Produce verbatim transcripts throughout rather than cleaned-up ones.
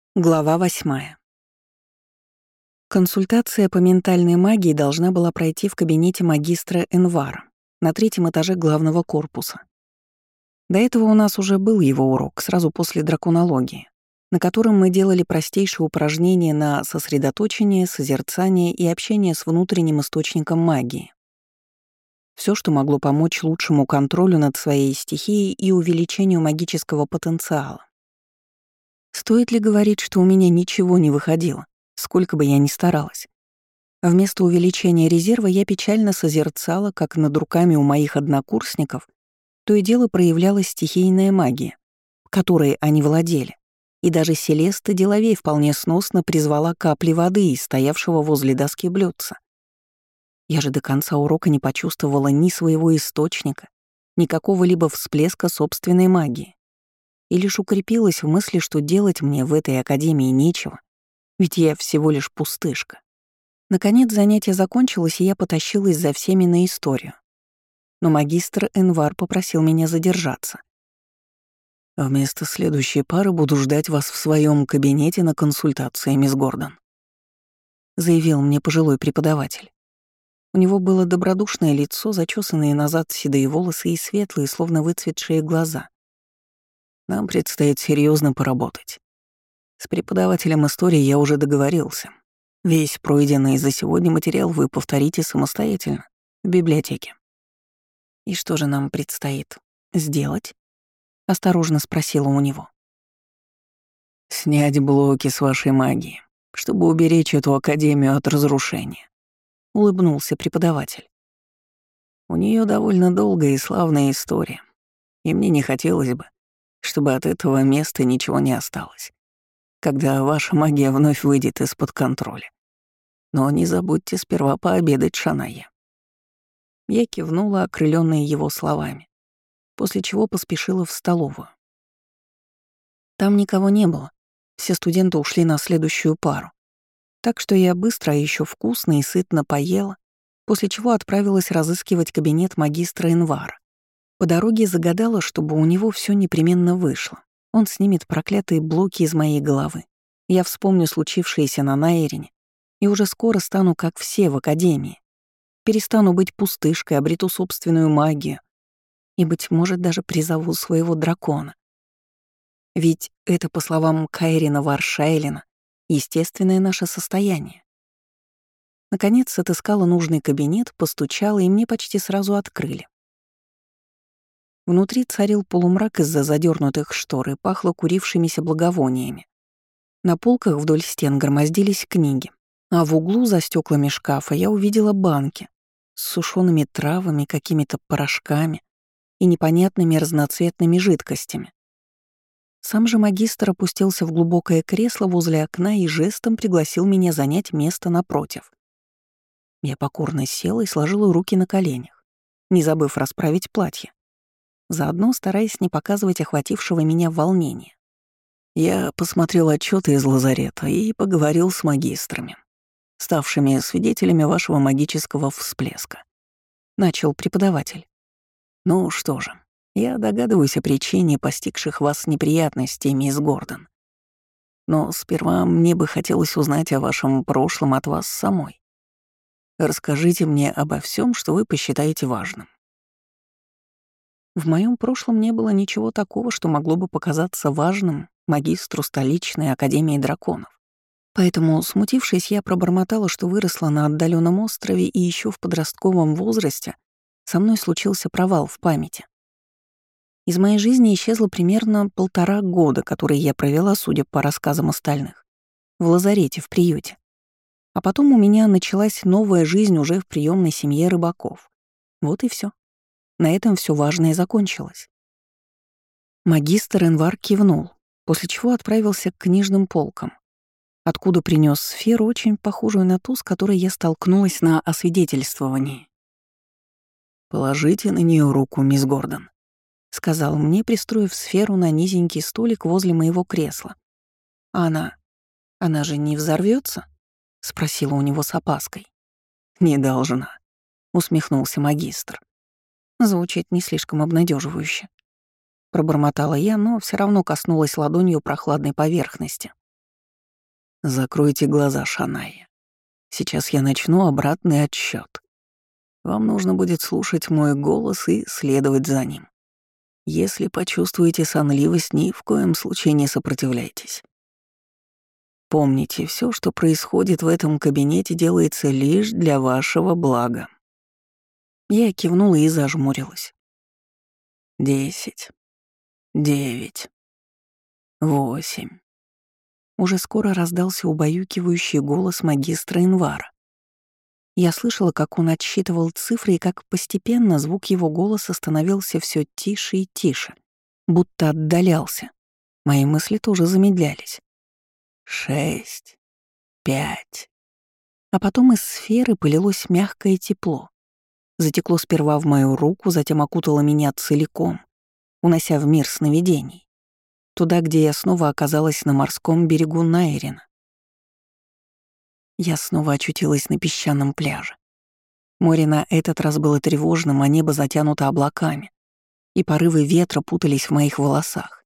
Глава восьмая. Консультация по ментальной магии должна была пройти в кабинете магистра Энвара на третьем этаже главного корпуса. До этого у нас уже был его урок, сразу после драконологии, на котором мы делали простейшие упражнения на сосредоточение, созерцание и общение с внутренним источником магии. Все, что могло помочь лучшему контролю над своей стихией и увеличению магического потенциала. Стоит ли говорить, что у меня ничего не выходило, сколько бы я ни старалась? Вместо увеличения резерва я печально созерцала, как над руками у моих однокурсников то и дело проявлялась стихийная магия, которой они владели, и даже Селеста Деловей вполне сносно призвала капли воды из стоявшего возле доски блюдца. Я же до конца урока не почувствовала ни своего источника, ни какого-либо всплеска собственной магии. И лишь укрепилась в мысли, что делать мне в этой академии нечего, ведь я всего лишь пустышка. Наконец занятие закончилось, и я потащилась за всеми на историю. Но магистр Энвар попросил меня задержаться. «Вместо следующей пары буду ждать вас в своем кабинете на консультации, мисс Гордон», заявил мне пожилой преподаватель. У него было добродушное лицо, зачесанные назад седые волосы и светлые, словно выцветшие глаза. Нам предстоит серьезно поработать. С преподавателем истории я уже договорился. Весь пройденный за сегодня материал вы повторите самостоятельно в библиотеке. И что же нам предстоит сделать? Осторожно спросила у него. Снять блоки с вашей магии, чтобы уберечь эту академию от разрушения. Улыбнулся преподаватель. У нее довольно долгая и славная история, и мне не хотелось бы, чтобы от этого места ничего не осталось, когда ваша магия вновь выйдет из-под контроля. Но не забудьте сперва пообедать, Шанайя». Я кивнула, окрылённая его словами, после чего поспешила в столовую. Там никого не было, все студенты ушли на следующую пару, так что я быстро, а ещё вкусно и сытно поела, после чего отправилась разыскивать кабинет магистра Энвара. По дороге загадала, чтобы у него все непременно вышло. Он снимет проклятые блоки из моей головы. Я вспомню случившееся на Найрине и уже скоро стану как все в академии. Перестану быть пустышкой, обрету собственную магию и, быть может, даже призову своего дракона. Ведь это, по словам Кайрина Варшайлина, естественное наше состояние. Наконец отыскала нужный кабинет, постучала, и мне почти сразу открыли. Внутри царил полумрак из-за задернутых штор и пахло курившимися благовониями. На полках вдоль стен громоздились книги, а в углу за стеклами шкафа я увидела банки с сушеными травами, какими-то порошками и непонятными разноцветными жидкостями. Сам же магистр опустился в глубокое кресло возле окна и жестом пригласил меня занять место напротив. Я покорно села и сложила руки на коленях, не забыв расправить платье, заодно стараясь не показывать охватившего меня волнения. Я посмотрел отчеты из лазарета и поговорил с магистрами, ставшими свидетелями вашего магического всплеска. Начал преподаватель. Ну что же, я догадываюсь о причине постигших вас неприятностей, мисс Гордон. Но сперва мне бы хотелось узнать о вашем прошлом от вас самой. Расскажите мне обо всем, что вы посчитаете важным. В моем прошлом не было ничего такого, что могло бы показаться важным магистру столичной академии драконов. Поэтому, смутившись, я пробормотала, что выросла на отдаленном острове, и еще в подростковом возрасте со мной случился провал в памяти. Из моей жизни исчезло примерно полтора года, которые я провела, судя по рассказам остальных, в лазарете, в приюте. А потом у меня началась новая жизнь уже в приемной семье рыбаков. Вот и все. На этом все важное закончилось. Магистр Энвар кивнул, после чего отправился к книжным полкам, откуда принес сферу, очень похожую на ту, с которой я столкнулась на освидетельствовании. «Положите на нее руку, мисс Гордон», — сказал мне, пристроив сферу на низенький столик возле моего кресла. «А она... она же не взорвется? Спросила у него с опаской. «Не должна», — усмехнулся магистр. Звучит не слишком обнадеживающе. Пробормотала я, но все равно коснулась ладонью прохладной поверхности. Закройте глаза, Шаная. Сейчас я начну обратный отсчет. Вам нужно будет слушать мой голос и следовать за ним. Если почувствуете сонливость, ни в коем случае не сопротивляйтесь. Помните, все, что происходит в этом кабинете, делается лишь для вашего блага. Я кивнула и зажмурилась. Десять. Девять. Восемь. Уже скоро раздался убаюкивающий голос магистра Инвара. Я слышала, как он отсчитывал цифры и как постепенно звук его голоса становился все тише и тише, будто отдалялся. Мои мысли тоже замедлялись. Шесть. Пять. А потом из сферы полилось мягкое тепло. Затекло сперва в мою руку, затем окутало меня целиком, унося в мир сновидений. Туда, где я снова оказалась на морском берегу Найрина. Я снова очутилась на песчаном пляже. Море на этот раз было тревожным, а небо затянуто облаками, и порывы ветра путались в моих волосах.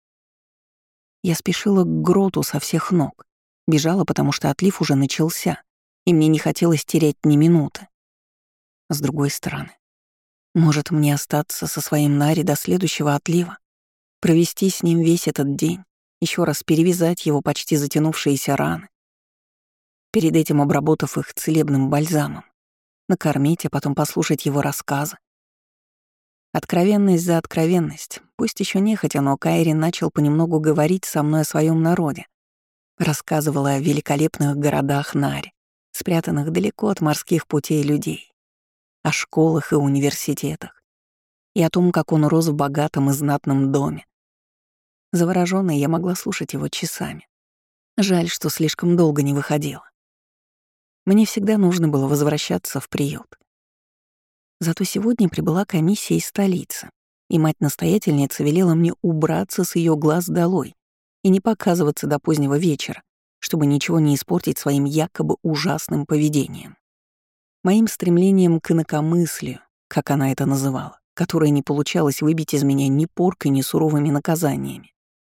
Я спешила к гроту со всех ног, бежала, потому что отлив уже начался, и мне не хотелось терять ни минуты. С другой стороны, может мне остаться со своим Нари до следующего отлива, провести с ним весь этот день, еще раз перевязать его почти затянувшиеся раны, перед этим обработав их целебным бальзамом, накормить, а потом послушать его рассказы. Откровенность за откровенность. Пусть еще нехотя, но Кайрин начал понемногу говорить со мной о своем народе. Рассказывала о великолепных городах Нари, спрятанных далеко от морских путей людей, о школах и университетах, и о том, как он рос в богатом и знатном доме. Заворожённая, я могла слушать его часами. Жаль, что слишком долго не выходила. Мне всегда нужно было возвращаться в приют. Зато сегодня прибыла комиссия из столицы, и мать-настоятельница велела мне убраться с ее глаз долой и не показываться до позднего вечера, чтобы ничего не испортить своим якобы ужасным поведением. Моим стремлением к инакомыслию, как она это называла, которое не получалось выбить из меня ни поркой, ни суровыми наказаниями.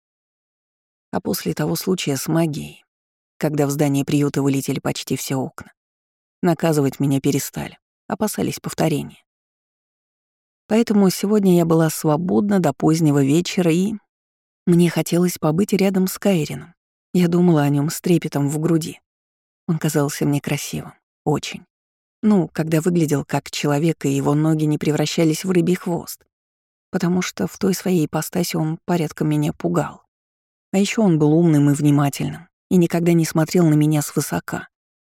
А после того случая с магией, когда в здание приюта вылетели почти все окна, наказывать меня перестали, опасались повторения. Поэтому сегодня я была свободна до позднего вечера, и мне хотелось побыть рядом с Кайрином. Я думала о нем с трепетом в груди. Он казался мне красивым. Очень. Ну, когда выглядел как человек, и его ноги не превращались в рыбий хвост. Потому что в той своей ипостаси он порядком меня пугал. А еще он был умным и внимательным, и никогда не смотрел на меня свысока.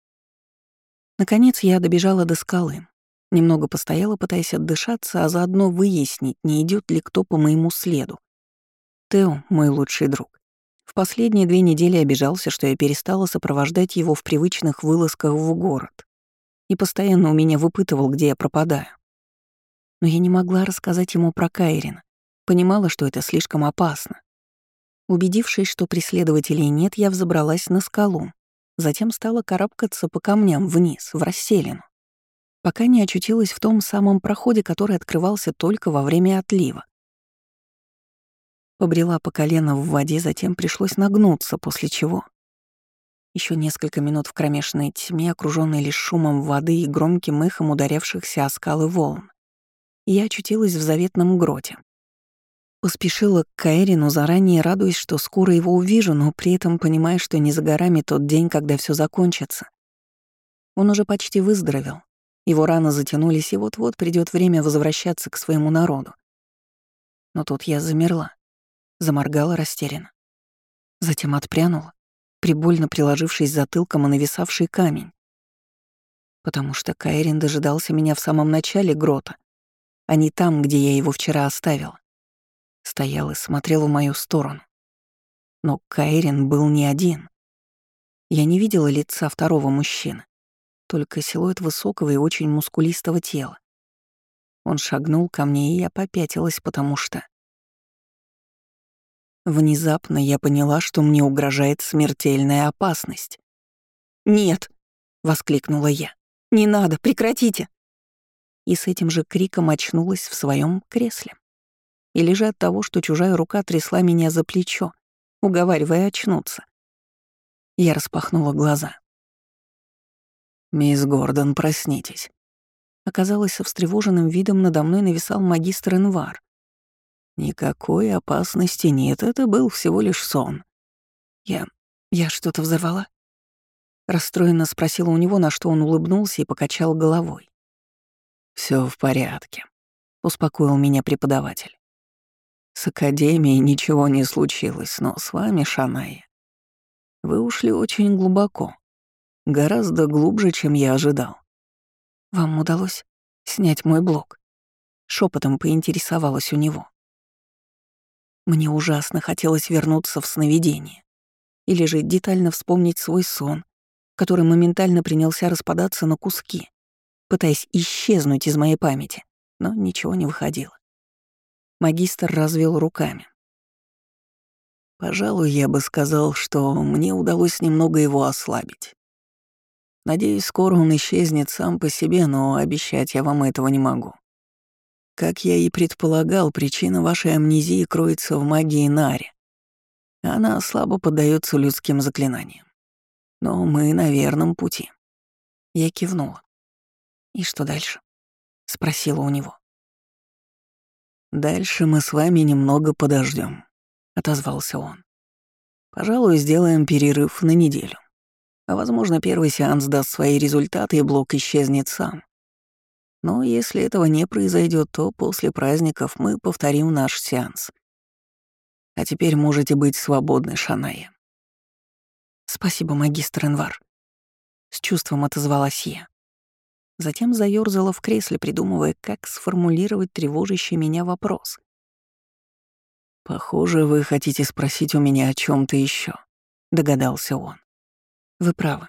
Наконец я добежала до скалы. Немного постояла, пытаясь отдышаться, а заодно выяснить, не идет ли кто по моему следу. Тео, мой лучший друг, в последние две недели обижался, что я перестала сопровождать его в привычных вылазках в город. И постоянно у меня выпытывал, где я пропадаю. Но я не могла рассказать ему про Кайрина. Понимала, что это слишком опасно. Убедившись, что преследователей нет, я взобралась на скалу. Затем стала карабкаться по камням вниз, в расселину, пока не очутилась в том самом проходе, который открывался только во время отлива. Побрела по колено в воде, затем пришлось нагнуться, после чего еще несколько минут в кромешной тьме, окружённой лишь шумом воды и громким эхом ударявшихся о скалы волн, я очутилась в заветном гроте. Поспешила к Кайрину, заранее радуясь, что скоро его увижу, но при этом понимая, что не за горами тот день, когда все закончится. Он уже почти выздоровел. Его раны затянулись, и вот-вот придёт время возвращаться к своему народу. Но тут я замерла, заморгала растерянно. Затем отпрянула, прибольно приложившись затылком о нависавший камень. Потому что Кайрин дожидался меня в самом начале грота, а не там, где я его вчера оставила. Стоял и смотрел в мою сторону. Но Кайрин был не один. Я не видела лица второго мужчины, только силуэт высокого и очень мускулистого тела. Он шагнул ко мне, и я попятилась, потому что... Внезапно я поняла, что мне угрожает смертельная опасность. «Нет!» — воскликнула я. «Не надо, прекратите!» И с этим же криком очнулась в своем кресле. Или же от того, что чужая рука трясла меня за плечо, уговаривая очнуться. Я распахнула глаза. «Мисс Гордон, проснитесь». Оказалось, со встревоженным видом надо мной нависал магистр Энвар. «Никакой опасности нет, это был всего лишь сон». «Я... я что-то взорвала?» Расстроенно спросила у него, на что он улыбнулся и покачал головой. Все в порядке», — успокоил меня преподаватель. «С академией ничего не случилось, но с вами, Шаная, вы ушли очень глубоко, гораздо глубже, чем я ожидал». «Вам удалось снять мой блок?» Шепотом поинтересовалась у него. Мне ужасно хотелось вернуться в сновидение или же детально вспомнить свой сон, который моментально принялся распадаться на куски, пытаясь исчезнуть из моей памяти, но ничего не выходило. Магистр развел руками. «Пожалуй, я бы сказал, что мне удалось немного его ослабить. Надеюсь, скоро он исчезнет сам по себе, но обещать я вам этого не могу. Как я и предполагал, причина вашей амнезии кроется в магии Нари. Она слабо поддается людским заклинаниям. Но мы на верном пути». Я кивнула. «И что дальше?» — спросила у него. «Дальше мы с вами немного подождем, отозвался он. «Пожалуй, сделаем перерыв на неделю. А возможно, первый сеанс даст свои результаты, и блок исчезнет сам. Но если этого не произойдет, то после праздников мы повторим наш сеанс. А теперь можете быть свободны, Шаная». «Спасибо, магистр Энвар», — с чувством отозвалась я. Затем заёрзала в кресле, придумывая, как сформулировать тревожащий меня вопрос. «Похоже, вы хотите спросить у меня о чем то еще, догадался он. «Вы правы.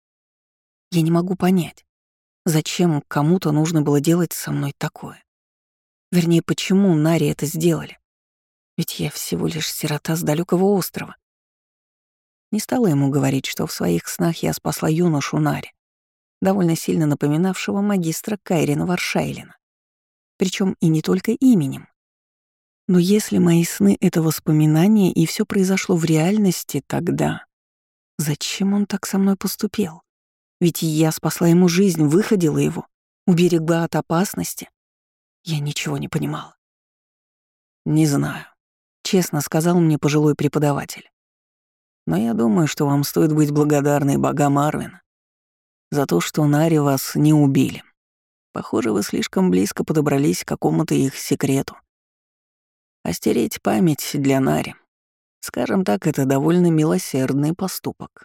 Я не могу понять, зачем кому-то нужно было делать со мной такое. Вернее, почему Нари это сделали? Ведь я всего лишь сирота с далекого острова». Не стала ему говорить, что в своих снах я спасла юношу Нари, довольно сильно напоминавшего магистра Кайрина Варшайлина. Причем и не только именем. Но если мои сны — это воспоминания, и все произошло в реальности, тогда зачем он так со мной поступил? Ведь я спасла ему жизнь, выходила его, уберегла от опасности. Я ничего не понимала. «Не знаю», — честно сказал мне пожилой преподаватель. «Но я думаю, что вам стоит быть благодарной богам Арвина за то, что Нари вас не убили. Похоже, вы слишком близко подобрались к какому-то их секрету. А стереть память для Нари, скажем так, это довольно милосердный поступок».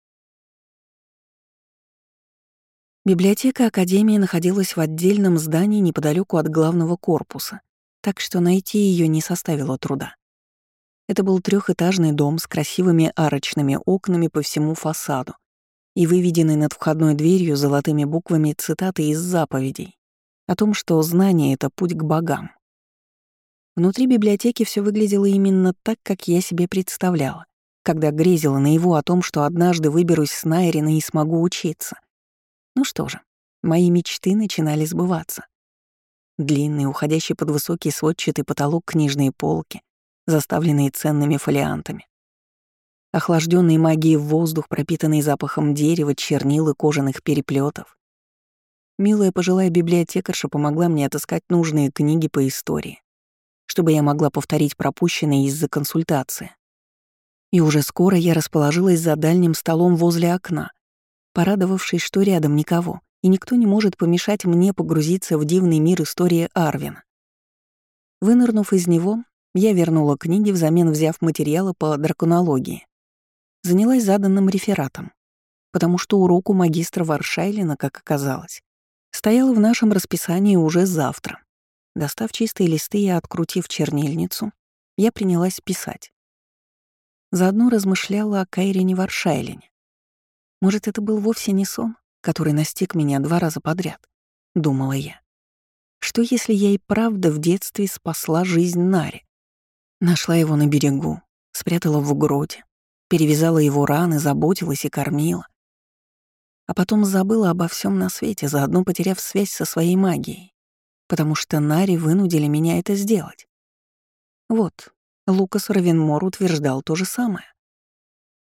Библиотека Академии находилась в отдельном здании неподалеку от главного корпуса, так что найти ее не составило труда. Это был трехэтажный дом с красивыми арочными окнами по всему фасаду и выведенный над входной дверью золотыми буквами цитаты из заповедей о том, что знание — это путь к богам. Внутри библиотеки все выглядело именно так, как я себе представляла, когда грезила наяву о том, что однажды выберусь с Найрина и смогу учиться. Ну что же, мои мечты начинали сбываться. Длинный, уходящий под высокий сводчатый потолок книжные полки, заставленные ценными фолиантами. Охлажденный магией воздух, пропитанный запахом дерева, чернил и кожаных переплетов. Милая пожилая библиотекарша помогла мне отыскать нужные книги по истории, чтобы я могла повторить пропущенные из-за консультации. И уже скоро я расположилась за дальним столом возле окна, порадовавшись, что рядом никого, и никто не может помешать мне погрузиться в дивный мир истории Арвина. Вынырнув из него, я вернула книги, взамен взяв материалы по драконологии. Занялась заданным рефератом, потому что урок у магистра Варшайлина, как оказалось, стоял в нашем расписании уже завтра. Достав чистые листы и открутив чернильницу, я принялась писать. Заодно размышляла о Кайрине Варшайлине. Может, это был вовсе не сон, который настиг меня два раза подряд, думала я. Что если я и правда в детстве спасла жизнь Нари? Нашла его на берегу, спрятала в гроте, перевязала его раны, заботилась и кормила. А потом забыла обо всем на свете, заодно потеряв связь со своей магией, потому что Нари вынудили меня это сделать. Вот, Лукас Равенмор утверждал то же самое.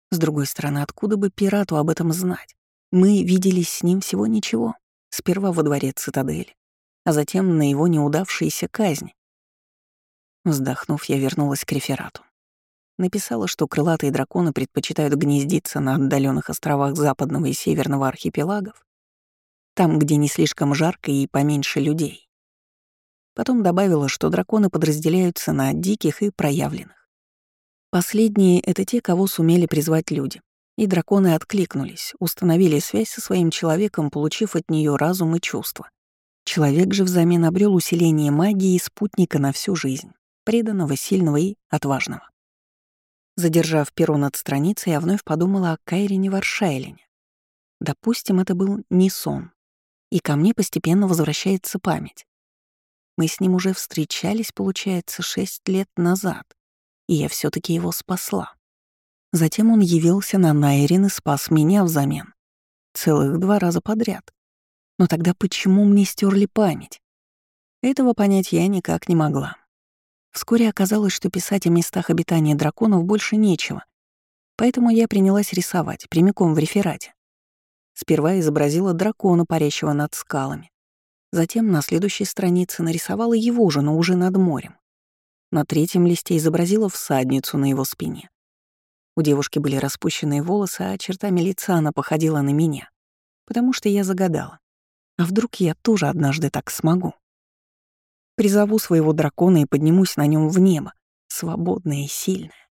С другой стороны, откуда бы пирату об этом знать? Мы виделись с ним всего ничего. Сперва во дворе цитадели, а затем на его неудавшиеся казни. Вздохнув, я вернулась к реферату. Написала, что крылатые драконы предпочитают гнездиться на отдаленных островах западного и северного архипелагов, там, где не слишком жарко и поменьше людей. Потом добавила, что драконы подразделяются на диких и проявленных. Последние — это те, кого сумели призвать люди. И драконы откликнулись, установили связь со своим человеком, получив от нее разум и чувства. Человек же взамен обрел усиление магии и спутника на всю жизнь, преданного, сильного и отважного. Задержав перо над страницей, я вновь подумала о Кайрине Варшайлине. Допустим, это был не сон, и ко мне постепенно возвращается память. Мы с ним уже встречались, получается, шесть лет назад, и я все таки его спасла. Затем он явился на Найрин и спас меня взамен. Целых два раза подряд. Но тогда почему мне стерли память? Этого понять я никак не могла. Вскоре оказалось, что писать о местах обитания драконов больше нечего, поэтому я принялась рисовать, прямиком в реферате. Сперва изобразила дракона, парящего над скалами. Затем на следующей странице нарисовала его же, но уже над морем. На третьем листе изобразила всадницу на его спине. У девушки были распущенные волосы, а чертами лица она походила на меня, потому что я загадала. А вдруг я тоже однажды так смогу? Призову своего дракона и поднимусь на нем в небо, свободная и сильная.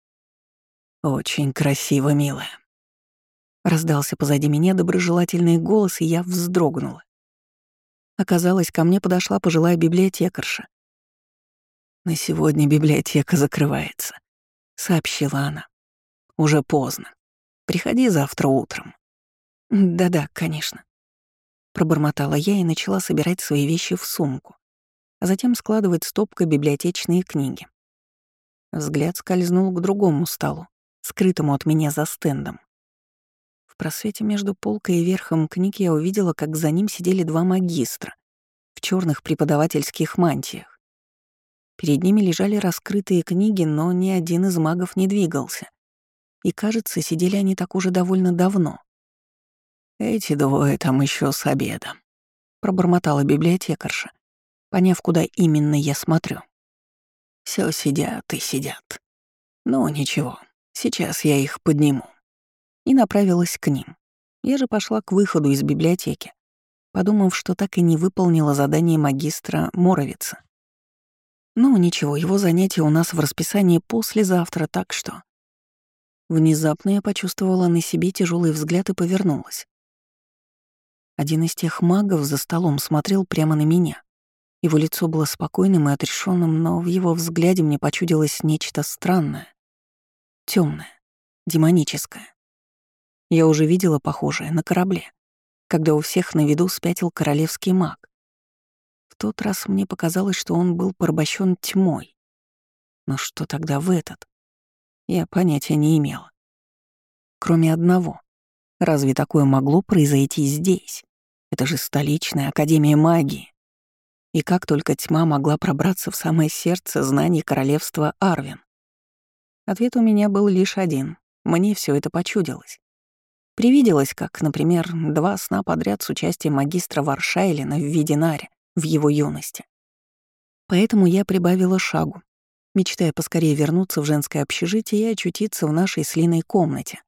«Очень красиво, милая», — раздался позади меня доброжелательный голос, и я вздрогнула. Оказалось, ко мне подошла пожилая библиотекарша. «На сегодня библиотека закрывается», — сообщила она. «Уже поздно. Приходи завтра утром». «Да-да, конечно», — пробормотала я и начала собирать свои вещи в сумку, а затем складывать стопкой библиотечные книги. Взгляд скользнул к другому столу, скрытому от меня за стендом. В просвете между полкой и верхом книг я увидела, как за ним сидели два магистра в черных преподавательских мантиях. Перед ними лежали раскрытые книги, но ни один из магов не двигался. И, кажется, сидели они так уже довольно давно. «Эти двое там еще с обеда», — пробормотала библиотекарша, поняв, куда именно я смотрю. Все сидят и сидят. Ну, ничего, сейчас я их подниму». И направилась к ним. Я же пошла к выходу из библиотеки, подумав, что так и не выполнила задание магистра Моровица. Ну, ничего, его занятие у нас в расписании послезавтра, так что... Внезапно я почувствовала на себе тяжелый взгляд и повернулась. Один из тех магов за столом смотрел прямо на меня. Его лицо было спокойным и отрешенным, но в его взгляде мне почудилось нечто странное, темное, демоническое. Я уже видела похожее на корабле, когда у всех на виду спятил королевский маг. В тот раз мне показалось, что он был порабощен тьмой. Но что тогда в этот? Я понятия не имела. Кроме одного. Разве такое могло произойти здесь? Это же столичная академия магии. И как только тьма могла пробраться в самое сердце знаний королевства Арвен? Ответ у меня был лишь один. Мне все это почудилось. Привиделось, как, например, два сна подряд с участием магистра Варшайлина в виде Нари в его юности. Поэтому я прибавила шагу, мечтая поскорее вернуться в женское общежитие и очутиться в нашей с Линой комнате.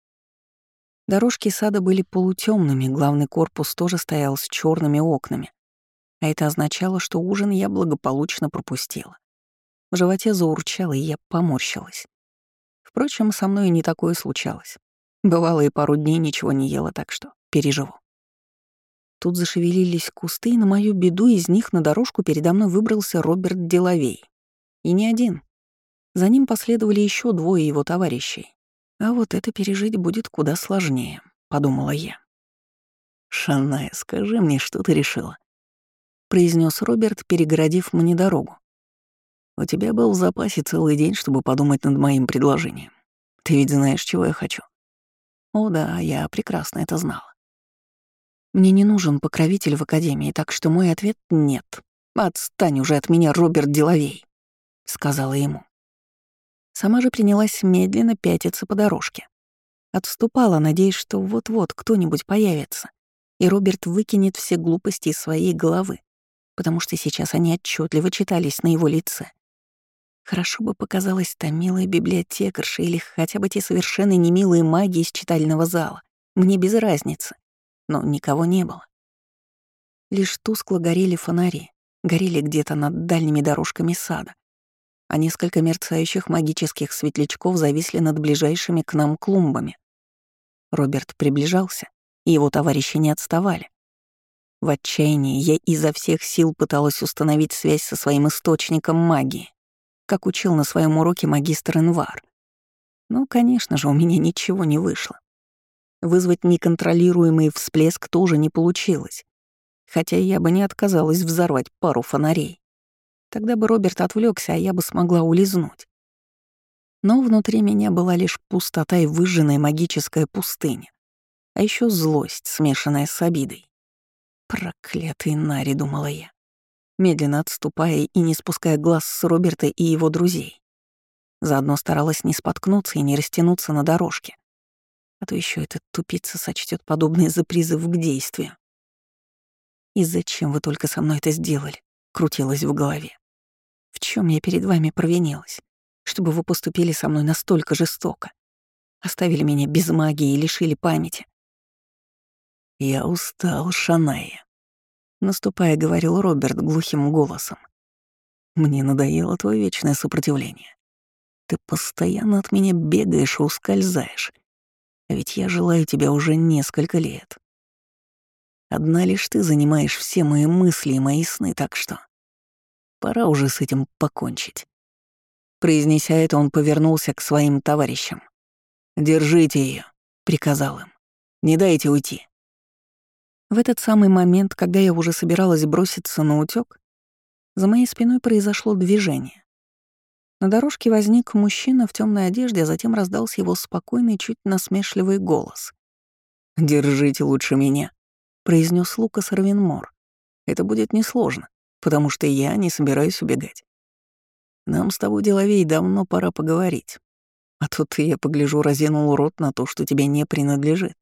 Дорожки сада были полутемными, главный корпус тоже стоял с черными окнами, а это означало, что ужин я благополучно пропустила. В животе заурчало, и я поморщилась. Впрочем, со мной и не такое случалось. Бывало, и пару дней ничего не ела, так что переживу. Тут зашевелились кусты, и на мою беду из них на дорожку передо мной выбрался Роберт Делавей. И не один. За ним последовали еще двое его товарищей. А вот это пережить будет куда сложнее, подумала я. «Шанная, скажи мне, что ты решила?» — произнес Роберт, перегородив мне дорогу. «У тебя был в запасе целый день, чтобы подумать над моим предложением. Ты ведь знаешь, чего я хочу?» «О да, я прекрасно это знала. Мне не нужен покровитель в академии, так что мой ответ — нет. Отстань уже от меня, Роберт Делавей», — сказала ему. Сама же принялась медленно пятиться по дорожке. Отступала, надеясь, что вот-вот кто-нибудь появится, и Роберт выкинет все глупости из своей головы, потому что сейчас они отчетливо читались на его лице. Хорошо бы показалась та милая библиотекарша или хотя бы те совершенно немилые маги из читального зала. Мне без разницы. Но никого не было. Лишь тускло горели фонари, горели где-то над дальними дорожками сада, а несколько мерцающих магических светлячков зависли над ближайшими к нам клумбами. Роберт приближался, и его товарищи не отставали. В отчаянии я изо всех сил пыталась установить связь со своим источником магии, как учил на своем уроке магистр Инвар. Но, конечно же, у меня ничего не вышло. Вызвать неконтролируемый всплеск тоже не получилось, хотя я бы не отказалась взорвать пару фонарей. Тогда бы Роберт отвлекся, а я бы смогла улизнуть. Но внутри меня была лишь пустота и выжженная магическая пустыня, а еще злость, смешанная с обидой. «Проклятый Нари», — думала я, медленно отступая и не спуская глаз с Роберта и его друзей. Заодно старалась не споткнуться и не растянуться на дорожке. А то еще этот тупица сочтет подобное за призыв к действию. «И зачем вы только со мной это сделали?» — крутилось в голове. «В чем я перед вами провинилась, чтобы вы поступили со мной настолько жестоко? Оставили меня без магии и лишили памяти?» «Я устал, Шаная», — наступая, говорил Роберт глухим голосом. «Мне надоело твое вечное сопротивление. Ты постоянно от меня бегаешь и ускользаешь. А ведь я желаю тебя уже несколько лет. Одна лишь ты занимаешь все мои мысли и мои сны, так что пора уже с этим покончить». Произнеся это, он повернулся к своим товарищам. «Держите ее, приказал им. «Не дайте уйти». В этот самый момент, когда я уже собиралась броситься на утёк, за моей спиной произошло движение. На дорожке возник мужчина в темной одежде, а затем раздался его спокойный, чуть насмешливый голос. «Держите лучше меня», — произнес Лукас Равенмор. «Это будет несложно, потому что я не собираюсь убегать. Нам с тобой, деловей, давно пора поговорить. А то ты, я погляжу, разинул рот на то, что тебе не принадлежит».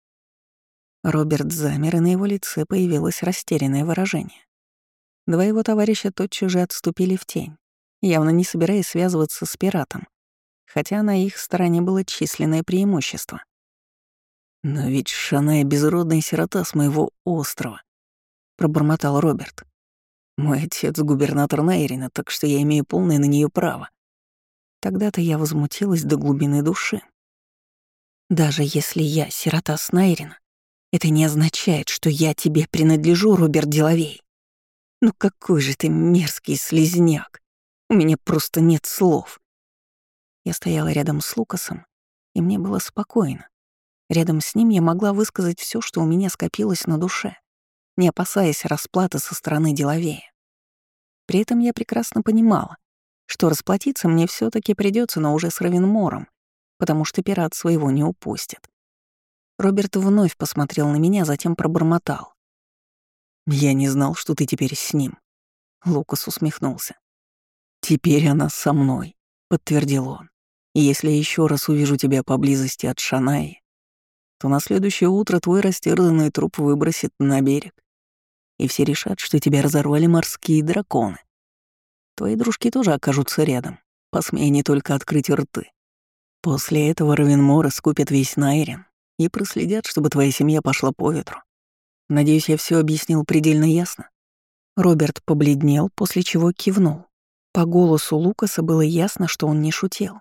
Роберт замер, и на его лице появилось растерянное выражение. Два его товарища тотчас же отступили в тень, явно не собираясь связываться с пиратом, хотя на их стороне было численное преимущество. «Но ведь Шаная — безродная сирота с моего острова», — пробормотал Роберт. «Мой отец — губернатор Найрина, так что я имею полное на нее право». Тогда-то я возмутилась до глубины души. «Даже если я сирота с Найрина, это не означает, что я тебе принадлежу, Роберт Деловей. Ну какой же ты мерзкий слизняк. У меня просто нет слов». Я стояла рядом с Лукасом, и мне было спокойно. Рядом с ним я могла высказать все, что у меня скопилось на душе, не опасаясь расплаты со стороны Деловея. При этом я прекрасно понимала, что расплатиться мне все таки придется, но уже с Равенмором, потому что пират своего не упустит. Роберт вновь посмотрел на меня, затем пробормотал. «Я не знал, что ты теперь с ним». Лукас усмехнулся. «Теперь она со мной», — подтвердил он. «И если еще раз увижу тебя поблизости от Шанаи, то на следующее утро твой растерзанный труп выбросит на берег, и все решат, что тебя разорвали морские драконы. Твои дружки тоже окажутся рядом, посмея не только открыть рты. После этого Равенмора скупят весь Найрин и проследят, чтобы твоя семья пошла по ветру. Надеюсь, я все объяснил предельно ясно». Роберт побледнел, после чего кивнул. По голосу Лукаса было ясно, что он не шутил.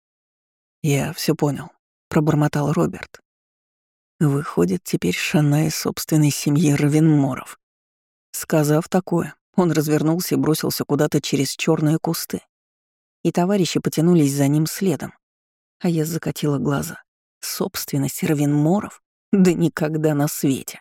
«Я все понял», — пробормотал Роберт. «Выходит, теперь Шаная из собственной семьи Равенморов». Сказав такое, он развернулся и бросился куда-то через черные кусты. И товарищи потянулись за ним следом. А я закатила глаза. Собственность Равенморов? Да никогда на свете.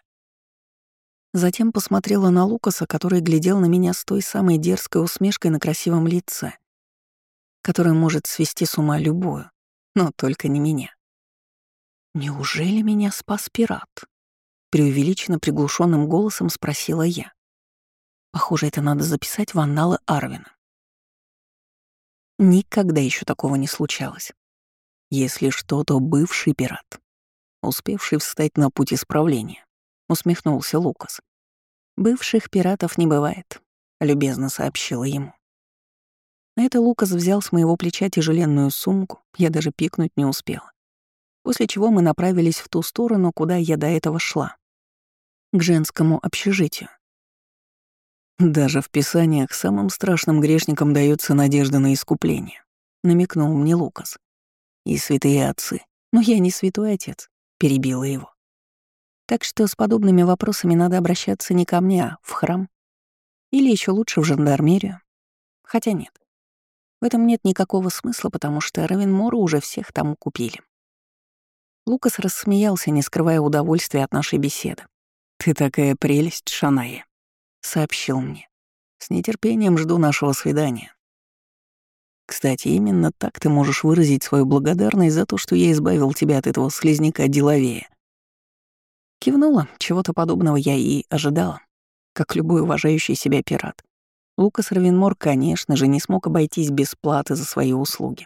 Затем посмотрела на Лукаса, который глядел на меня с той самой дерзкой усмешкой на красивом лице, которая может свести с ума любую, но только не меня. «Неужели меня спас пират?» — преувеличенно приглушенным голосом спросила я. Похоже, это надо записать в анналы Арвина. Никогда еще такого не случалось. Если что, то бывший пират успевший встать на путь исправления», — усмехнулся Лукас. «Бывших пиратов не бывает», — любезно сообщила ему. На это Лукас взял с моего плеча тяжеленную сумку, я даже пикнуть не успела. После чего мы направились в ту сторону, куда я до этого шла. К женскому общежитию. «Даже в писаниях самым страшным грешникам дается надежда на искупление», — намекнул мне Лукас. «И святые отцы. Но я не святой отец», — перебила его. «Так что с подобными вопросами надо обращаться не ко мне, а в храм. Или еще лучше в жандармерию. Хотя нет. В этом нет никакого смысла, потому что Равенморы уже всех там купили». Лукас рассмеялся, не скрывая удовольствия от нашей беседы. «Ты такая прелесть, Шаная», — сообщил мне. «С нетерпением жду нашего свидания. Кстати, именно так ты можешь выразить свою благодарность за то, что я избавил тебя от этого слизняка деловее». Кивнула, чего-то подобного я и ожидала, как любой уважающий себя пират. Лукас Равенмор, конечно же, не смог обойтись без платы за свои услуги.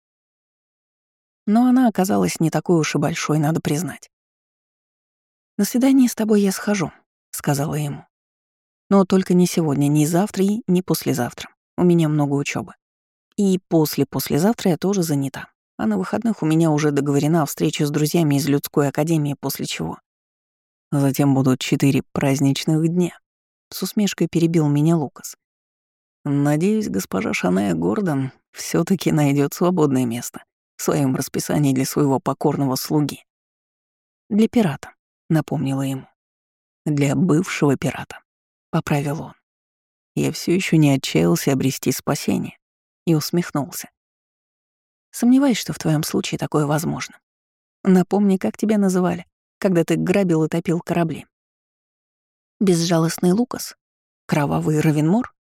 Но она оказалась не такой уж и большой, надо признать. «На свидание с тобой я схожу», — сказала ему. «Но только не сегодня, не завтра и не послезавтра. У меня много учебы. И после-послезавтра я тоже занята. А на выходных у меня уже договорена встреча с друзьями из людской академии, после чего. Затем будут четыре праздничных дня». С усмешкой перебил меня Лукас. «Надеюсь, госпожа Шаная Гордон все таки найдет свободное место в своем расписании для своего покорного слуги». «Для пирата», — напомнила ему. «Для бывшего пирата», — поправил он. Я все еще не отчаялся обрести спасение и усмехнулся. «Сомневаюсь, что в твоем случае такое возможно. Напомни, как тебя называли, когда ты грабил и топил корабли. Безжалостный Лукас? Кровавый Равенмор?»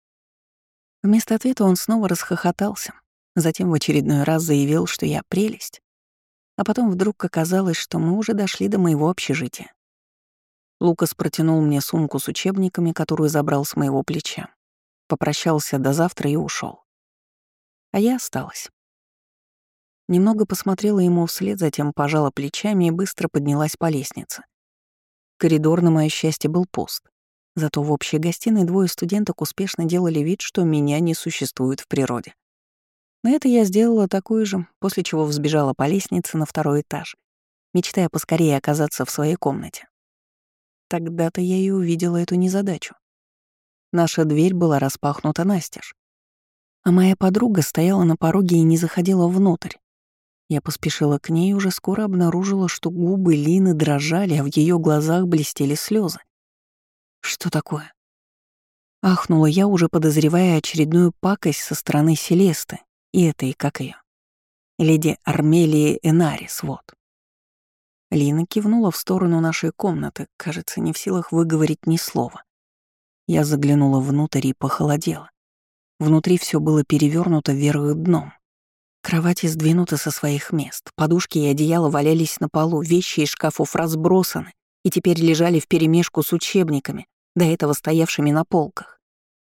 Вместо ответа он снова расхохотался, затем в очередной раз заявил, что я прелесть. А потом вдруг оказалось, что мы уже дошли до моего общежития. Лукас протянул мне сумку с учебниками, которую забрал с моего плеча. Попрощался до завтра и ушел. А я осталась. Немного посмотрела ему вслед, затем пожала плечами и быстро поднялась по лестнице. Коридор, на моё счастье, был пуст. Зато в общей гостиной двое студенток успешно делали вид, что меня не существует в природе. На это я сделала такую же, после чего взбежала по лестнице на второй этаж, мечтая поскорее оказаться в своей комнате. Тогда-то я и увидела эту незадачу. Наша дверь была распахнута настежь, а моя подруга стояла на пороге и не заходила внутрь. Я поспешила к ней и уже скоро обнаружила, что губы Лины дрожали, а в ее глазах блестели слезы. «Что такое?» Ахнула я, уже подозревая очередную пакость со стороны Селесты и этой, как ее, леди Армелии Энарис, вот. Лина кивнула в сторону нашей комнаты, кажется, не в силах выговорить ни слова. Я заглянула внутрь и похолодела. Внутри все было перевернуто вверх дном. Кровати сдвинуты со своих мест, подушки и одеяла валялись на полу, вещи из шкафов разбросаны и теперь лежали вперемешку с учебниками, до этого стоявшими на полках.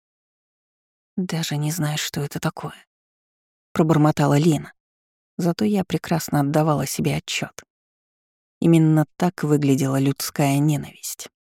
«Даже не знаю, что это такое», — пробормотала Лина. Зато я прекрасно отдавала себе отчет. Именно так выглядела людская ненависть.